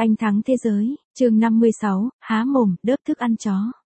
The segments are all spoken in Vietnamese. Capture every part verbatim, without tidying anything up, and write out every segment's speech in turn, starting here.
Anh thắng thế giới, chương năm mươi sáu, há mồm, đớp thức ăn chó.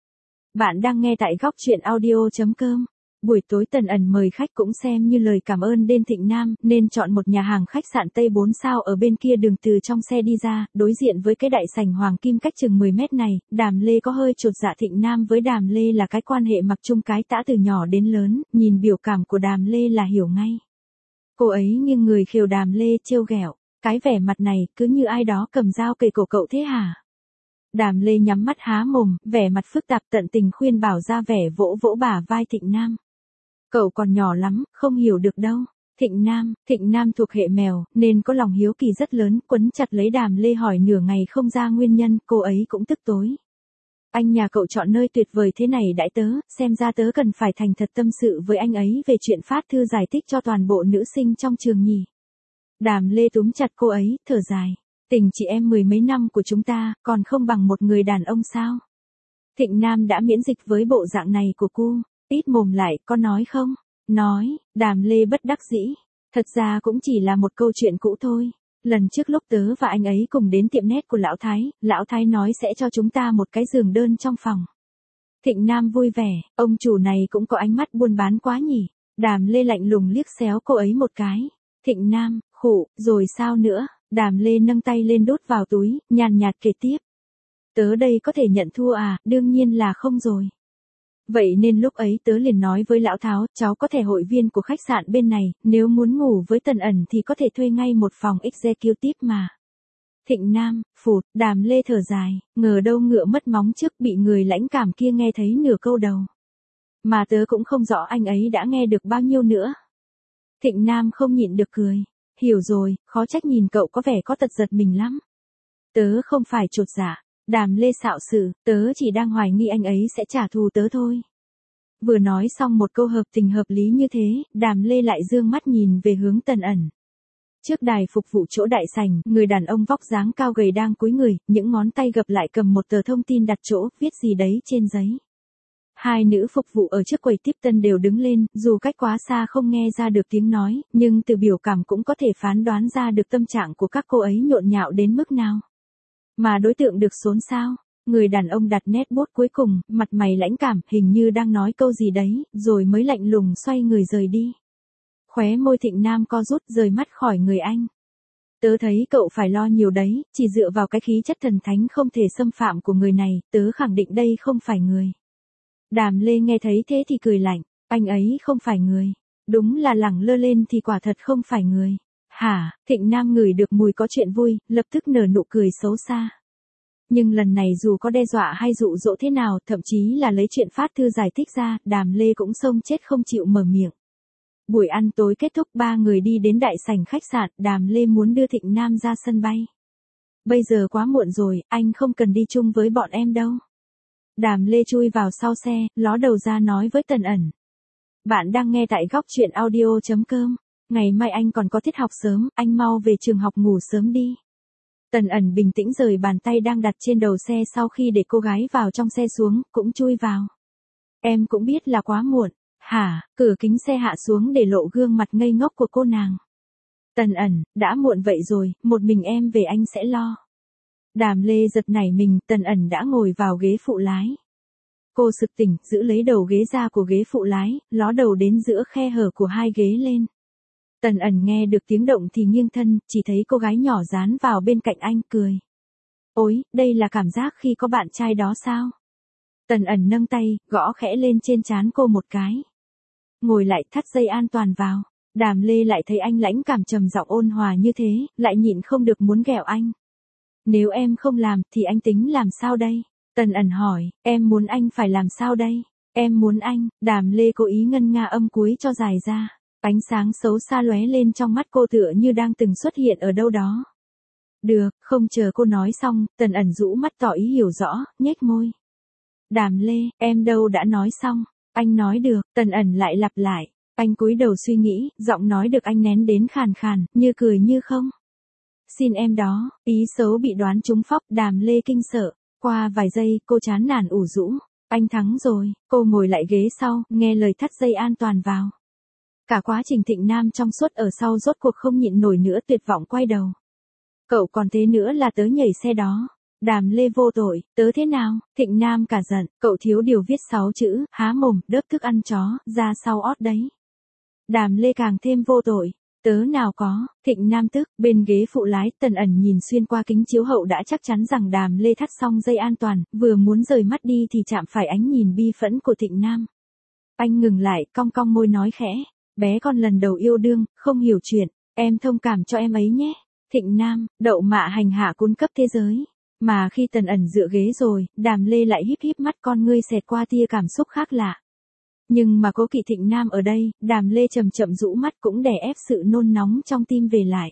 Bạn đang nghe tại góc truyện audio.com. Buổi tối Tần Ẩn mời khách cũng xem như lời cảm ơn đến Thịnh Nam, nên chọn một nhà hàng khách sạn Tây bốn sao ở bên kia đường từ trong xe đi ra, đối diện với cái đại sảnh hoàng kim cách chừng mười mét này, Đàm Lê có hơi chột dạ. Thịnh Nam với Đàm Lê là cái quan hệ mặc chung cái tã từ nhỏ đến lớn, nhìn biểu cảm của Đàm Lê là hiểu ngay. Cô ấy nghiêng người khiêu Đàm Lê trêu ghẹo, cái vẻ mặt này cứ như ai đó cầm dao kề cổ cậu thế hả? Đàm Lê nhắm mắt há mồm, vẻ mặt phức tạp tận tình khuyên bảo ra vẻ vỗ vỗ bả vai Thịnh Nam. Cậu còn nhỏ lắm, không hiểu được đâu. Thịnh Nam, Thịnh Nam thuộc hệ mèo, nên có lòng hiếu kỳ rất lớn, quấn chặt lấy Đàm Lê hỏi nửa ngày không ra nguyên nhân, cô ấy cũng tức tối. Anh nhà cậu chọn nơi tuyệt vời thế này đãi tớ, xem ra tớ cần phải thành thật tâm sự với anh ấy về chuyện phát thư giải thích cho toàn bộ nữ sinh trong trường nhỉ. Đàm Lê túm chặt cô ấy, thở dài. Tình chị em mười mấy năm của chúng ta, còn không bằng một người đàn ông sao? Thịnh Nam đã miễn dịch với bộ dạng này của cô. Ít mồm lại, có nói không? Nói, Đàm Lê bất đắc dĩ. Thật ra cũng chỉ là một câu chuyện cũ thôi. Lần trước lúc tớ và anh ấy cùng đến tiệm nét của Lão Thái, Lão Thái nói sẽ cho chúng ta một cái giường đơn trong phòng. Thịnh Nam vui vẻ, ông chủ này cũng có ánh mắt buôn bán quá nhỉ. Đàm Lê lạnh lùng liếc xéo cô ấy một cái. Thịnh Nam, khụ, rồi sao nữa? Đàm Lê nâng tay lên đút vào túi, nhàn nhạt kể tiếp. Tớ đây có thể nhận thua à, đương nhiên là không rồi. Vậy nên lúc ấy tớ liền nói với Lão Tháo, cháu có thẻ hội viên của khách sạn bên này, nếu muốn ngủ với Tần Ẩn thì có thể thuê ngay một phòng executive mà. Thịnh Nam, phụt, Đàm Lê thở dài, ngờ đâu ngựa mất móng trước bị người lãnh cảm kia nghe thấy nửa câu đầu. Mà tớ cũng không rõ anh ấy đã nghe được bao nhiêu nữa. Thịnh Nam không nhịn được cười. Hiểu rồi, khó trách nhìn cậu có vẻ có tật giật mình lắm. Tớ không phải chột dạ. Đàm Lê xạo sự, tớ chỉ đang hoài nghi anh ấy sẽ trả thù tớ thôi. Vừa nói xong một câu hợp tình hợp lý như thế, Đàm Lê lại dương mắt nhìn về hướng Tần Ẩn. Trước đài phục vụ chỗ đại sảnh, người đàn ông vóc dáng cao gầy đang cúi người, những ngón tay gập lại cầm một tờ thông tin đặt chỗ, viết gì đấy trên giấy. Hai nữ phục vụ ở trước quầy tiếp tân đều đứng lên, dù cách quá xa không nghe ra được tiếng nói, nhưng từ biểu cảm cũng có thể phán đoán ra được tâm trạng của các cô ấy nhộn nhạo đến mức nào. Mà đối tượng được xốn sao? Người đàn ông đặt nét bút cuối cùng, mặt mày lãnh cảm, hình như đang nói câu gì đấy, rồi mới lạnh lùng xoay người rời đi. Khóe môi Thịnh Nam co rút, rời mắt khỏi người anh. Tớ thấy cậu phải lo nhiều đấy, chỉ dựa vào cái khí chất thần thánh không thể xâm phạm của người này, tớ khẳng định đây không phải người. Đàm Lê nghe thấy thế thì cười lạnh, anh ấy không phải người. Đúng là lẳng lơ lên thì quả thật không phải người. Hả, Thịnh Nam ngửi được mùi có chuyện vui, lập tức nở nụ cười xấu xa. Nhưng lần này dù có đe dọa hay dụ dỗ thế nào, thậm chí là lấy chuyện phát thư giải thích ra, Đàm Lê cũng xông chết không chịu mở miệng. Buổi ăn tối kết thúc, ba người đi đến đại sảnh khách sạn, Đàm Lê muốn đưa Thịnh Nam ra sân bay. Bây giờ quá muộn rồi, anh không cần đi chung với bọn em đâu. Đàm Lê chui vào sau xe, ló đầu ra nói với Tần Ẩn. Bạn đang nghe tại góc truyện audio.com. Ngày mai anh còn có tiết học sớm, anh mau về trường học ngủ sớm đi. Tần Ẩn bình tĩnh rời bàn tay đang đặt trên đầu xe sau khi để cô gái vào trong xe xuống, cũng chui vào. Em cũng biết là quá muộn. Hả, cửa kính xe hạ xuống để lộ gương mặt ngây ngốc của cô nàng. Tần Ẩn, đã muộn vậy rồi, một mình em về anh sẽ lo. Đàm Lê giật nảy mình, Tần Ẩn đã ngồi vào ghế phụ lái. Cô sực tỉnh, giữ lấy đầu ghế ra của ghế phụ lái, ló đầu đến giữa khe hở của hai ghế lên. Tần Ẩn nghe được tiếng động thì nghiêng thân, chỉ thấy cô gái nhỏ dán vào bên cạnh anh, cười. Ôi, đây là cảm giác khi có bạn trai đó sao? Tần Ẩn nâng tay, gõ khẽ lên trên trán cô một cái. Ngồi lại, thắt dây an toàn vào. Đàm Lê lại thấy anh lãnh cảm trầm giọng ôn hòa như thế, lại nhịn không được muốn ghẹo anh. Nếu em không làm, thì anh tính làm sao đây? Tần Ẩn hỏi, em muốn anh phải làm sao đây? Em muốn anh, Đàm Lê cố ý ngân nga âm cuối cho dài ra. Ánh sáng xấu xa lóe lên trong mắt cô tựa như đang từng xuất hiện ở đâu đó. Được, không chờ cô nói xong, Tần Ẩn rũ mắt tỏ ý hiểu rõ, nhếch môi. Đàm Lê, em đâu đã nói xong. Anh nói được, Tần Ẩn lại lặp lại. Anh cúi đầu suy nghĩ, giọng nói được anh nén đến khàn khàn, như cười như không. Xin em đó, ý xấu bị đoán trúng phóc. Đàm Lê kinh sợ. Qua vài giây, cô chán nản ủ rũ. Anh thắng rồi, cô ngồi lại ghế sau, nghe lời thắt dây an toàn vào. Cả quá trình Thịnh Nam trong suốt ở sau rốt cuộc không nhịn nổi nữa, tuyệt vọng quay đầu. Cậu còn thế nữa là tớ nhảy xe đó. Đàm Lê vô tội, tớ thế nào? Thịnh Nam cả giận, cậu thiếu điều viết sáu chữ, há mồm, đớp thức ăn chó, ra sau ót đấy. Đàm Lê càng thêm vô tội. Tớ nào có, Thịnh Nam tức, bên ghế phụ lái, Tần Ẩn nhìn xuyên qua kính chiếu hậu đã chắc chắn rằng Đàm Lê thắt xong dây an toàn, vừa muốn rời mắt đi thì chạm phải ánh nhìn bi phẫn của Thịnh Nam. Anh ngừng lại, cong cong môi nói khẽ, bé con lần đầu yêu đương, không hiểu chuyện, em thông cảm cho em ấy nhé. Thịnh Nam, đậu mạ hành hạ cún cấp thế giới. Mà khi Tần Ẩn dựa ghế rồi, Đàm Lê lại híp híp mắt con ngươi xẹt qua tia cảm xúc khác lạ. Nhưng mà cố kỵ Thịnh Nam ở đây, Đàm Lê chậm chậm rũ mắt cũng đè ép sự nôn nóng trong tim về lại.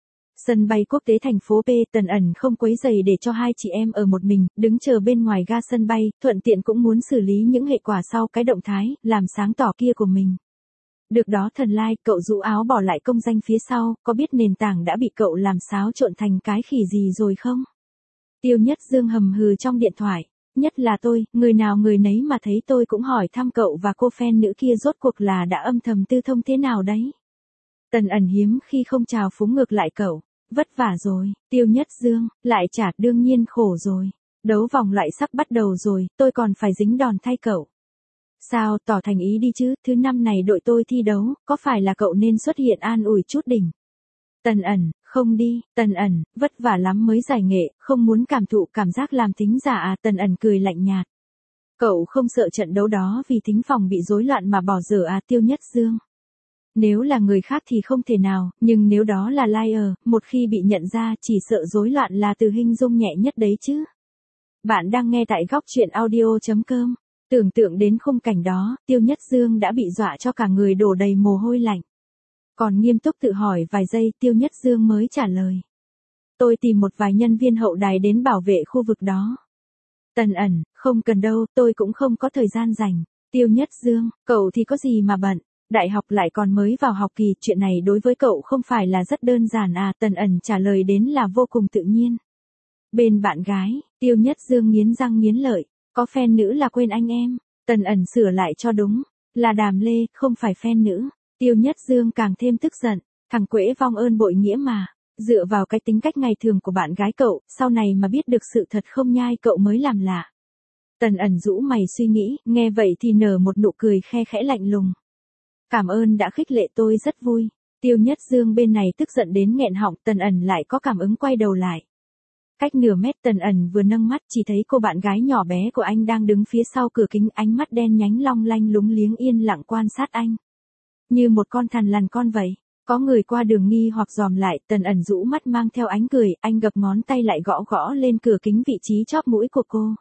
Sân bay quốc tế thành phố P, Tần Ẩn không quấy rầy để cho hai chị em ở một mình, đứng chờ bên ngoài ga sân bay, thuận tiện cũng muốn xử lý những hệ quả sau cái động thái, làm sáng tỏ kia của mình. Được đó thần lai, cậu rũ áo bỏ lại công danh phía sau, có biết nền tảng đã bị cậu làm xáo trộn thành cái khỉ gì rồi không? Tiêu Nhất Dương hầm hừ trong điện thoại. Nhất là tôi, người nào người nấy mà thấy tôi cũng hỏi thăm cậu và cô fan nữ kia rốt cuộc là đã âm thầm tư thông thế nào đấy. Tần Ẩn hiếm khi không chào phúng ngược lại cậu. Vất vả rồi, Tiêu Nhất Dương, lại chả đương nhiên khổ rồi. Đấu vòng loại sắp bắt đầu rồi, tôi còn phải dính đòn thay cậu. Sao, tỏ thành ý đi chứ, thứ năm này đội tôi thi đấu, có phải là cậu nên xuất hiện an ủi chút đỉnh. Tần Ẩn, không đi, Tần Ẩn, vất vả lắm mới giải nghệ, không muốn cảm thụ cảm giác làm thính giả à, Tần Ẩn cười lạnh nhạt. Cậu không sợ trận đấu đó vì thính phòng bị rối loạn mà bỏ dở à, Tiêu Nhất Dương. Nếu là người khác thì không thể nào, nhưng nếu đó là liar, một khi bị nhận ra chỉ sợ rối loạn là từ hình dung nhẹ nhất đấy chứ. Bạn đang nghe tại góc truyện audio chấm com. Tưởng tượng đến khung cảnh đó, Tiêu Nhất Dương đã bị dọa cho cả người đổ đầy mồ hôi lạnh. Còn nghiêm túc tự hỏi vài giây, Tiêu Nhất Dương mới trả lời. Tôi tìm một vài nhân viên hậu đài đến bảo vệ khu vực đó. Tần Ẩn, không cần đâu, tôi cũng không có thời gian rảnh. Tiêu Nhất Dương, cậu thì có gì mà bận, đại học lại còn mới vào học kỳ, chuyện này đối với cậu không phải là rất đơn giản à, Tần Ẩn trả lời đến là vô cùng tự nhiên. Bên bạn gái, Tiêu Nhất Dương nghiến răng nghiến lợi, có fan nữ là quên anh em, Tần Ẩn sửa lại cho đúng, là Đàm Lê, không phải fan nữ. Tiêu Nhất Dương càng thêm tức giận, thằng quễ vong ơn bội nghĩa mà, dựa vào cái tính cách ngày thường của bạn gái cậu, sau này mà biết được sự thật không nhai cậu mới làm lạ. Tần Ẩn rũ mày suy nghĩ, nghe vậy thì nở một nụ cười khe khẽ lạnh lùng. Cảm ơn đã khích lệ tôi rất vui. Tiêu Nhất Dương bên này tức giận đến nghẹn họng, Tần Ẩn lại có cảm ứng quay đầu lại. Cách nửa mét Tần Ẩn vừa nâng mắt chỉ thấy cô bạn gái nhỏ bé của anh đang đứng phía sau cửa kính, ánh mắt đen nhánh long lanh lúng liếng yên lặng quan sát anh. Như một con thằn lằn con vậy. Có người qua đường nghi hoặc dòm lại, Tần Ẩn rũ mắt mang theo ánh cười, anh gập ngón tay lại gõ gõ lên cửa kính vị trí chóp mũi của cô.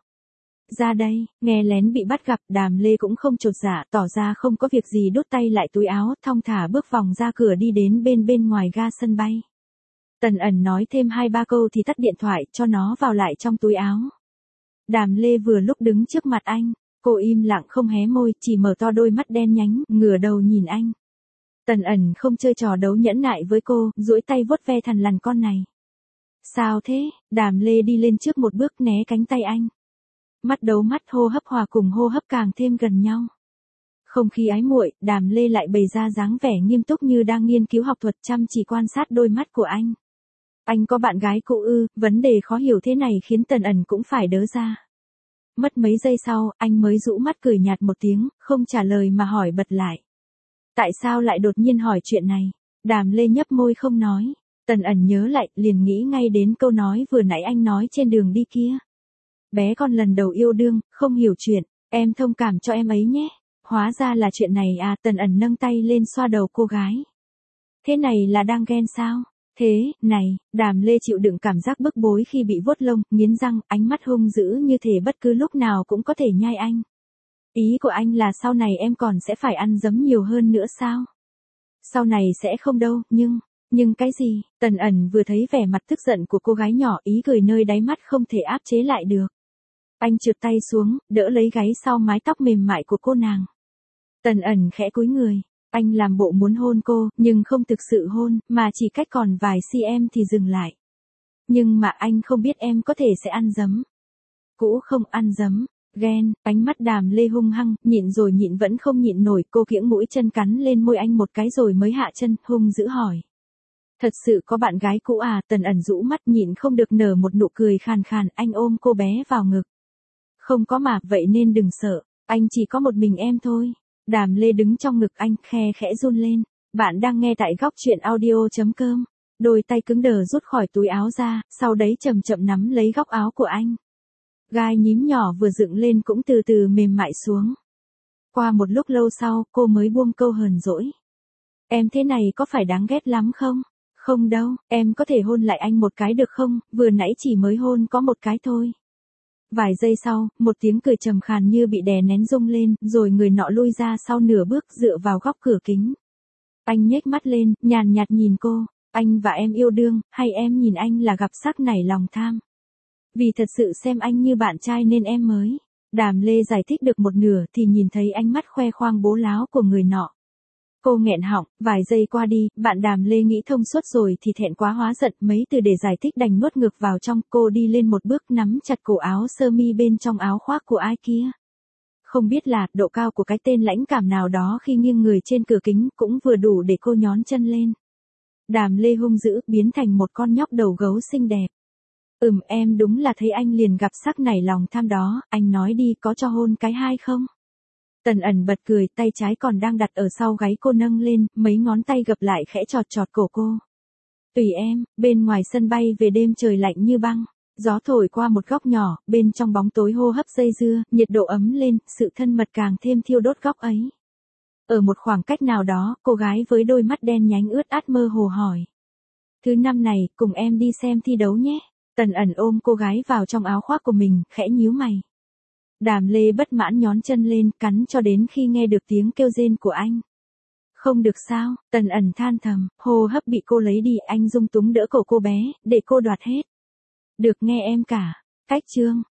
Ra đây, nghe lén bị bắt gặp, Đàm Lê cũng không chột dạ, tỏ ra không có việc gì, đút tay lại túi áo, thong thả bước vòng ra cửa đi đến bên bên ngoài ga sân bay. Tần Ẩn nói thêm hai ba câu thì tắt điện thoại, cho nó vào lại trong túi áo. Đàm Lê vừa lúc đứng trước mặt anh, cô im lặng không hé môi, chỉ mở to đôi mắt đen nhánh, ngửa đầu nhìn anh. Tần Ẩn không chơi trò đấu nhẫn nại với cô, duỗi tay vuốt ve thằn lằn con này. Sao thế? Đàm Lê đi lên trước một bước né cánh tay anh. Mắt đấu mắt, hô hấp hòa cùng hô hấp càng thêm gần nhau. Không khí ái muội, Đàm Lê lại bày ra dáng vẻ nghiêm túc như đang nghiên cứu học thuật, chăm chỉ quan sát đôi mắt của anh. Anh có bạn gái cũ ư? Vấn đề khó hiểu thế này khiến Tần Ẩn cũng phải đớ ra. Mất mấy giây sau, anh mới rũ mắt cười nhạt một tiếng, không trả lời mà hỏi bật lại. Tại sao lại đột nhiên hỏi chuyện này? Đàm Lê nhấp môi không nói. Tần Ẩn nhớ lại, liền nghĩ ngay đến câu nói vừa nãy anh nói trên đường đi kia. Bé con lần đầu yêu đương, không hiểu chuyện, em thông cảm cho em ấy nhé. Hóa ra là chuyện này à, Tần Ẩn nâng tay lên xoa đầu cô gái. Thế này là đang ghen sao? Thế, này, Đàm Lê chịu đựng cảm giác bức bối khi bị vuốt lông, nghiến răng, ánh mắt hung dữ như thể bất cứ lúc nào cũng có thể nhai anh. Ý của anh là sau này em còn sẽ phải ăn dấm nhiều hơn nữa sao? Sau này sẽ không đâu, nhưng, nhưng cái gì? Tần Ẩn vừa thấy vẻ mặt tức giận của cô gái nhỏ, ý cười nơi đáy mắt không thể áp chế lại được. Anh trượt tay xuống, đỡ lấy gáy sau mái tóc mềm mại của cô nàng. Tần Ẩn khẽ cúi người. Anh làm bộ muốn hôn cô, nhưng không thực sự hôn, mà chỉ cách còn vài cm thì dừng lại. Nhưng mà anh không biết em có thể sẽ ăn dấm. Cũ không ăn dấm, ghen, ánh mắt Đàm Lê hung hăng, nhịn rồi nhịn vẫn không nhịn nổi, cô kiễng mũi chân cắn lên môi anh một cái rồi mới hạ chân, hung dữ hỏi. Thật sự có bạn gái cũ à? Tần ẩn rũ mắt nhịn không được nở một nụ cười khàn khàn, anh ôm cô bé vào ngực. Không có mà, vậy nên đừng sợ, anh chỉ có một mình em thôi. Đàm Lê đứng trong ngực anh, khe khẽ run lên. Bạn đang nghe tại góc truyện audio.com. Đôi tay cứng đờ rút khỏi túi áo ra, sau đấy chậm chậm nắm lấy góc áo của anh. Gai nhím nhỏ vừa dựng lên cũng từ từ mềm mại xuống. Qua một lúc lâu sau, cô mới buông câu hờn dỗi. Em thế này có phải đáng ghét lắm không? Không đâu, em có thể hôn lại anh một cái được không, vừa nãy chỉ mới hôn có một cái thôi. Vài giây sau, một tiếng cười trầm khàn như bị đè nén rung lên, rồi người nọ lui ra sau nửa bước dựa vào góc cửa kính. Anh nhếch mắt lên, nhàn nhạt nhìn cô, anh và em yêu đương, hay em nhìn anh là gặp sắc nảy lòng tham? Vì thật sự xem anh như bạn trai nên em mới. Đàm Lê giải thích được một nửa thì nhìn thấy ánh mắt khoe khoang bố láo của người nọ. Cô nghẹn họng, vài giây qua đi, bạn Đàm Lê nghĩ thông suốt rồi thì thẹn quá hóa giận, mấy từ để giải thích đành nuốt ngược vào trong. Cô đi lên một bước nắm chặt cổ áo sơ mi bên trong áo khoác của ai kia. Không biết là, độ cao của cái tên lãnh cảm nào đó khi nghiêng người trên cửa kính cũng vừa đủ để cô nhón chân lên. Đàm Lê hung dữ, biến thành một con nhóc đầu gấu xinh đẹp. Ừm, em đúng là thấy anh liền gặp sắc nảy lòng tham đó, anh nói đi, có cho hôn cái hai không? Tần ẩn bật cười, tay trái còn đang đặt ở sau gáy cô nâng lên, mấy ngón tay gập lại khẽ chọt chọt cổ cô. Tùy em. Bên ngoài sân bay về đêm trời lạnh như băng. Gió thổi qua một góc nhỏ, bên trong bóng tối hô hấp dây dưa, nhiệt độ ấm lên, sự thân mật càng thêm thiêu đốt góc ấy. Ở một khoảng cách nào đó, cô gái với đôi mắt đen nhánh ướt át mơ hồ hỏi. Thứ năm này, cùng em đi xem thi đấu nhé. Tần ẩn ôm cô gái vào trong áo khoác của mình, khẽ nhíu mày. Đàm Lê bất mãn nhón chân lên, cắn cho đến khi nghe được tiếng kêu rên của anh. Không được sao? Tần ẩn than thầm, hô hấp bị cô lấy đi, anh dung túng đỡ cổ cô bé, để cô đoạt hết. Được nghe em cả. Cách chương.